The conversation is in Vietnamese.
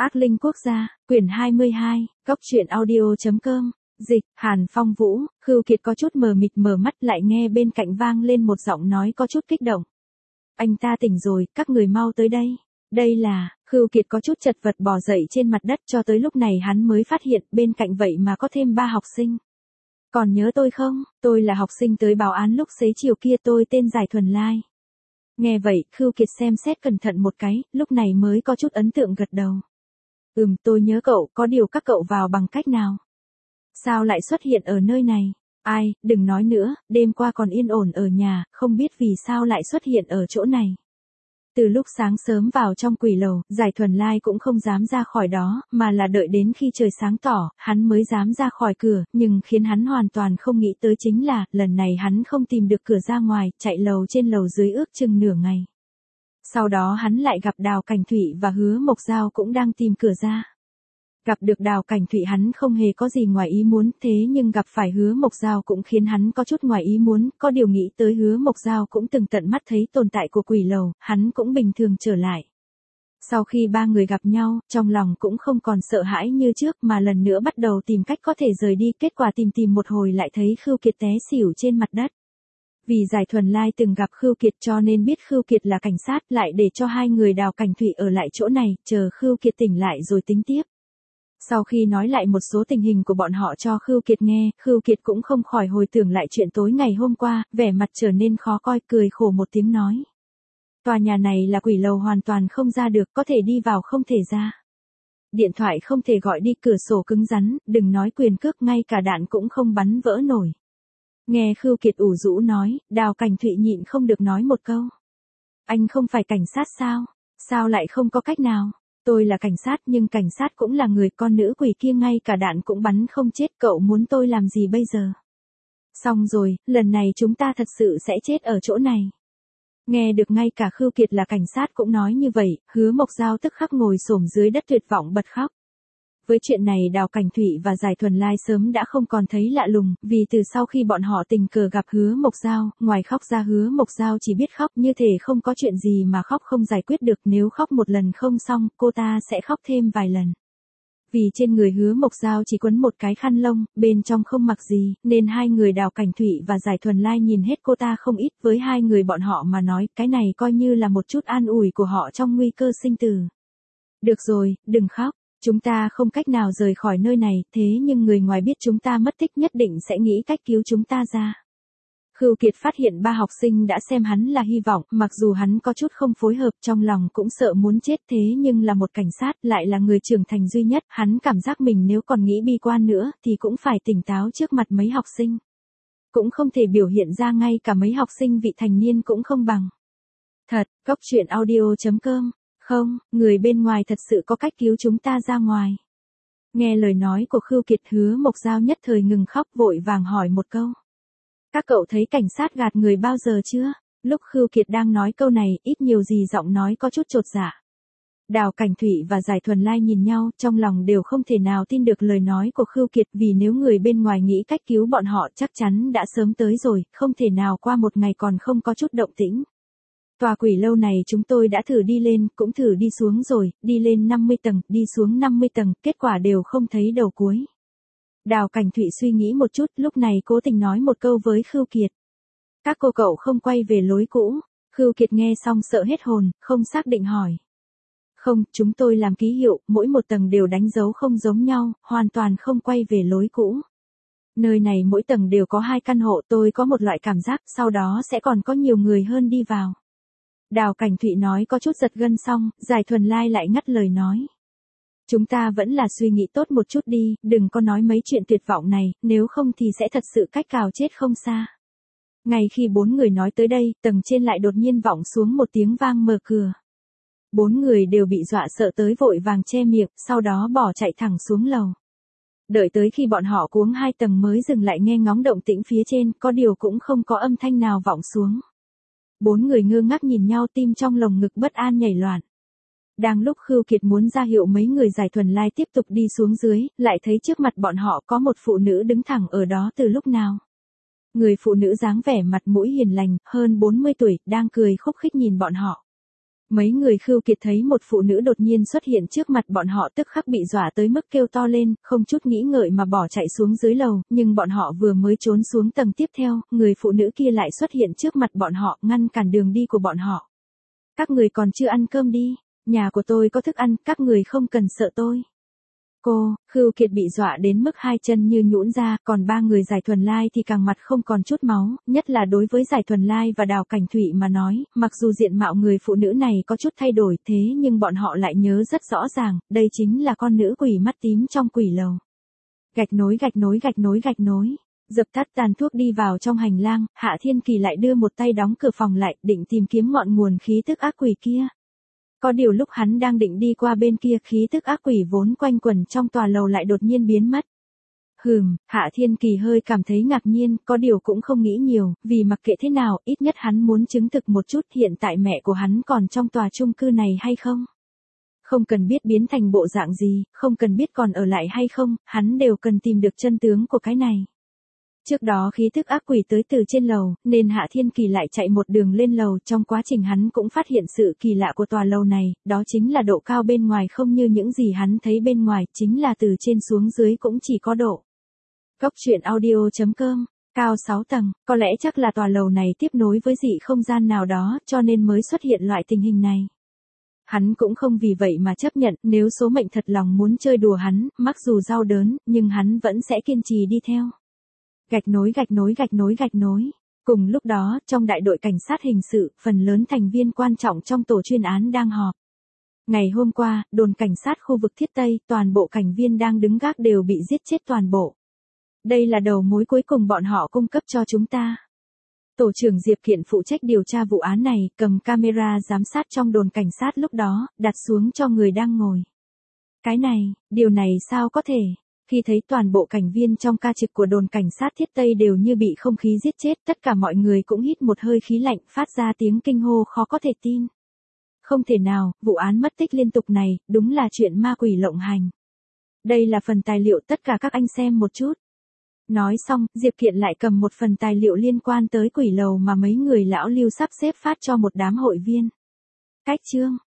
Ác linh quốc gia, quyển 22, Cốc truyện audio.com, dịch, Hàn Phong Vũ. Khưu Kiệt có chút mờ mịt mở mắt lại nghe bên cạnh vang lên một giọng nói có chút kích động. Anh ta tỉnh rồi, các người mau tới đây. Đây là, Khưu Kiệt có chút chật vật bò dậy trên mặt đất, cho tới lúc này hắn mới phát hiện bên cạnh vậy mà có thêm 3 học sinh. Còn nhớ tôi không? Tôi là học sinh tới báo án lúc xế chiều kia, tôi tên Giải Thuần Lai. Nghe vậy, Khưu Kiệt xem xét cẩn thận một cái, lúc này mới có chút ấn tượng gật đầu. Tôi nhớ cậu, có điều các cậu vào bằng cách nào? Sao lại xuất hiện ở nơi này? Ai, đừng nói nữa, đêm qua còn yên ổn ở nhà, không biết vì sao lại xuất hiện ở chỗ này. Từ lúc sáng sớm vào trong quỷ lầu, Giải Thuần Lai cũng không dám ra khỏi đó, mà là đợi đến khi trời sáng tỏ, hắn mới dám ra khỏi cửa, nhưng khiến hắn hoàn toàn không nghĩ tới chính là, lần này hắn không tìm được cửa ra ngoài, chạy lầu trên lầu dưới ước chừng nửa ngày. Sau đó hắn lại gặp Đào Cảnh Thụy và Hứa Mộc Giao cũng đang tìm cửa ra. Gặp được Đào Cảnh Thụy hắn không hề có gì ngoài ý muốn, thế nhưng gặp phải Hứa Mộc Giao cũng khiến hắn có chút ngoài ý muốn, có điều nghĩ tới Hứa Mộc Giao cũng từng tận mắt thấy tồn tại của quỷ lầu, hắn cũng bình thường trở lại. Sau khi ba người gặp nhau, trong lòng cũng không còn sợ hãi như trước mà lần nữa bắt đầu tìm cách có thể rời đi, kết quả tìm một hồi lại thấy Khưu Kiệt té xỉu trên mặt đất. Vì Giải Thuần Lai từng gặp Khưu Kiệt cho nên biết Khưu Kiệt là cảnh sát, lại để cho hai người Đào Cảnh Thụy ở lại chỗ này, chờ Khưu Kiệt tỉnh lại rồi tính tiếp. Sau khi nói lại một số tình hình của bọn họ cho Khưu Kiệt nghe, Khưu Kiệt cũng không khỏi hồi tưởng lại chuyện tối ngày hôm qua, vẻ mặt trở nên khó coi, cười khổ một tiếng nói. Tòa nhà này là quỷ lầu, hoàn toàn không ra được, có thể đi vào không thể ra. Điện thoại không thể gọi đi, cửa sổ cứng rắn, đừng nói quyền cước, ngay cả đạn cũng không bắn vỡ nổi. Nghe Khưu Kiệt ủ rũ nói, Đào Cảnh Thụy nhịn không được nói một câu. Anh không phải cảnh sát sao? Sao lại không có cách nào? Tôi là cảnh sát nhưng cảnh sát cũng là người, con nữ quỷ kia ngay cả đạn cũng bắn không chết, cậu muốn tôi làm gì bây giờ? Xong rồi, lần này chúng ta thật sự sẽ chết ở chỗ này. Nghe được ngay cả Khưu Kiệt là cảnh sát cũng nói như vậy, Hứa Mộc Giao tức khắc ngồi xổm dưới đất tuyệt vọng bật khóc. Với chuyện này Đào Cảnh Thụy và Giải Thuần Lai sớm đã không còn thấy lạ lùng, vì từ sau khi bọn họ tình cờ gặp Hứa Mộc Giao, ngoài khóc ra Hứa Mộc Giao chỉ biết khóc, như thể không có chuyện gì mà khóc không giải quyết được, nếu khóc một lần không xong, cô ta sẽ khóc thêm vài lần. Vì trên người Hứa Mộc Giao chỉ quấn một cái khăn lông, bên trong không mặc gì, nên hai người Đào Cảnh Thụy và Giải Thuần Lai nhìn hết cô ta không ít, với hai người bọn họ mà nói, cái này coi như là một chút an ủi của họ trong nguy cơ sinh tử. Được rồi, đừng khóc. Chúng ta không cách nào rời khỏi nơi này, thế nhưng người ngoài biết chúng ta mất tích nhất định sẽ nghĩ cách cứu chúng ta ra. Khưu Kiệt phát hiện 3 học sinh đã xem hắn là hy vọng, mặc dù hắn có chút không phối hợp, trong lòng cũng sợ muốn chết, thế nhưng là một cảnh sát, lại là người trưởng thành duy nhất, hắn cảm giác mình nếu còn nghĩ bi quan nữa, thì cũng phải tỉnh táo trước mặt mấy học sinh. Cũng không thể biểu hiện ra ngay cả mấy học sinh vị thành niên cũng không bằng. Thật, Cốc truyện audio.com. Không, người bên ngoài thật sự có cách cứu chúng ta ra ngoài. Nghe lời nói của Khưu Kiệt, Hứa Mộc Giao nhất thời ngừng khóc, vội vàng hỏi một câu. Các cậu thấy cảnh sát gạt người bao giờ chưa? Lúc Khưu Kiệt đang nói câu này, ít nhiều gì giọng nói có chút chột dạ. Đào Cảnh Thụy và Giải Thuần Lai nhìn nhau, trong lòng đều không thể nào tin được lời nói của Khưu Kiệt, vì nếu người bên ngoài nghĩ cách cứu bọn họ chắc chắn đã sớm tới rồi, không thể nào qua một ngày còn không có chút động tĩnh. Tòa quỷ lâu này chúng tôi đã thử đi lên, cũng thử đi xuống rồi, đi lên 50 tầng, đi xuống 50 tầng, kết quả đều không thấy đầu cuối. Đào Cảnh Thụy suy nghĩ một chút, lúc này cố tình nói một câu với Khưu Kiệt. Các cô cậu không quay về lối cũ. Khưu Kiệt nghe xong sợ hết hồn, không xác định hỏi. Không, chúng tôi làm ký hiệu, mỗi một tầng đều đánh dấu không giống nhau, hoàn toàn không quay về lối cũ. Nơi này mỗi tầng đều có 2 căn hộ, tôi có một loại cảm giác, sau đó sẽ còn có nhiều người hơn đi vào. Đào Cảnh Thụy nói có chút giật gân, xong, Giải Thuần Lai lại ngắt lời nói. Chúng ta vẫn là suy nghĩ tốt một chút đi, đừng có nói mấy chuyện tuyệt vọng này, nếu không thì sẽ thật sự cách cào chết không xa. Ngay khi 4 người nói tới đây, tầng trên lại đột nhiên vọng xuống một tiếng vang mở cửa. 4 người đều bị dọa sợ tới vội vàng che miệng, sau đó bỏ chạy thẳng xuống lầu. Đợi tới khi bọn họ cuống 2 tầng mới dừng lại nghe ngóng động tĩnh phía trên, có điều cũng không có âm thanh nào vọng xuống. 4 người ngơ ngác nhìn nhau, tim trong lồng ngực bất an nhảy loạn. Đang lúc Khưu Kiệt muốn ra hiệu mấy người Giải Thuần Lai tiếp tục đi xuống dưới, lại thấy trước mặt bọn họ có một phụ nữ đứng thẳng ở đó từ lúc nào. Người phụ nữ dáng vẻ mặt mũi hiền lành, hơn 40 tuổi, đang cười khúc khích nhìn bọn họ. Mấy người Khưu Kiệt thấy một phụ nữ đột nhiên xuất hiện trước mặt bọn họ tức khắc bị dọa tới mức kêu to lên, không chút nghĩ ngợi mà bỏ chạy xuống dưới lầu, nhưng bọn họ vừa mới trốn xuống tầng tiếp theo, người phụ nữ kia lại xuất hiện trước mặt bọn họ, ngăn cản đường đi của bọn họ. Các người còn chưa ăn cơm đi, nhà của tôi có thức ăn, các người không cần sợ tôi. Cô, Khưu Kiệt bị dọa đến mức hai chân như nhũn ra, còn ba người Giải Thuần Lai thì càng mặt không còn chút máu, nhất là đối với Giải Thuần Lai và Đào Cảnh Thụy mà nói, mặc dù diện mạo người phụ nữ này có chút thay đổi thế nhưng bọn họ lại nhớ rất rõ ràng, đây chính là con nữ quỷ mắt tím trong quỷ lầu. Gạch nối gạch nối gạch nối gạch nối. Dập tắt tàn thuốc đi vào trong hành lang, Hạ Thiên Kỳ lại đưa một tay đóng cửa phòng lại, định tìm kiếm ngọn nguồn khí tức ác quỷ kia. Có điều lúc hắn đang định đi qua bên kia khí tức ác quỷ vốn quanh quẩn trong tòa lầu lại đột nhiên biến mất. Hạ Thiên Kỳ hơi cảm thấy ngạc nhiên, có điều cũng không nghĩ nhiều, vì mặc kệ thế nào, ít nhất hắn muốn chứng thực một chút hiện tại mẹ của hắn còn trong tòa chung cư này hay không. Không cần biết biến thành bộ dạng gì, không cần biết còn ở lại hay không, hắn đều cần tìm được chân tướng của cái này. Trước đó khí thức ác quỷ tới từ trên lầu, nên Hạ Thiên Kỳ lại chạy một đường lên lầu, trong quá trình hắn cũng phát hiện sự kỳ lạ của tòa lầu này, đó chính là độ cao bên ngoài không như những gì hắn thấy bên ngoài, chính là từ trên xuống dưới cũng chỉ có độ. Góc truyện audio.com, cao 6 tầng, có lẽ chắc là tòa lầu này tiếp nối với dị không gian nào đó, cho nên mới xuất hiện loại tình hình này. Hắn cũng không vì vậy mà chấp nhận, nếu số mệnh thật lòng muốn chơi đùa hắn, mặc dù đau đớn, nhưng hắn vẫn sẽ kiên trì đi theo. Gạch nối gạch nối gạch nối gạch nối. Cùng lúc đó, trong đại đội cảnh sát hình sự, phần lớn thành viên quan trọng trong tổ chuyên án đang họp. Ngày hôm qua, đồn cảnh sát khu vực Thiết Tây, toàn bộ cảnh viên đang đứng gác đều bị giết chết toàn bộ. Đây là đầu mối cuối cùng bọn họ cung cấp cho chúng ta. Tổ trưởng Diệp Kiện phụ trách điều tra vụ án này, cầm camera giám sát trong đồn cảnh sát lúc đó, đặt xuống cho người đang ngồi. Cái này, điều này sao có thể? Khi thấy toàn bộ cảnh viên trong ca trực của đồn cảnh sát Thiết Tây đều như bị không khí giết chết, tất cả mọi người cũng hít một hơi khí lạnh, phát ra tiếng kinh hô khó có thể tin. Không thể nào, vụ án mất tích liên tục này, đúng là chuyện ma quỷ lộng hành. Đây là phần tài liệu tất cả các anh xem một chút. Nói xong, Diệp Kiện lại cầm một phần tài liệu liên quan tới quỷ lầu mà mấy người lão Lưu sắp xếp phát cho một đám hội viên. Cách chương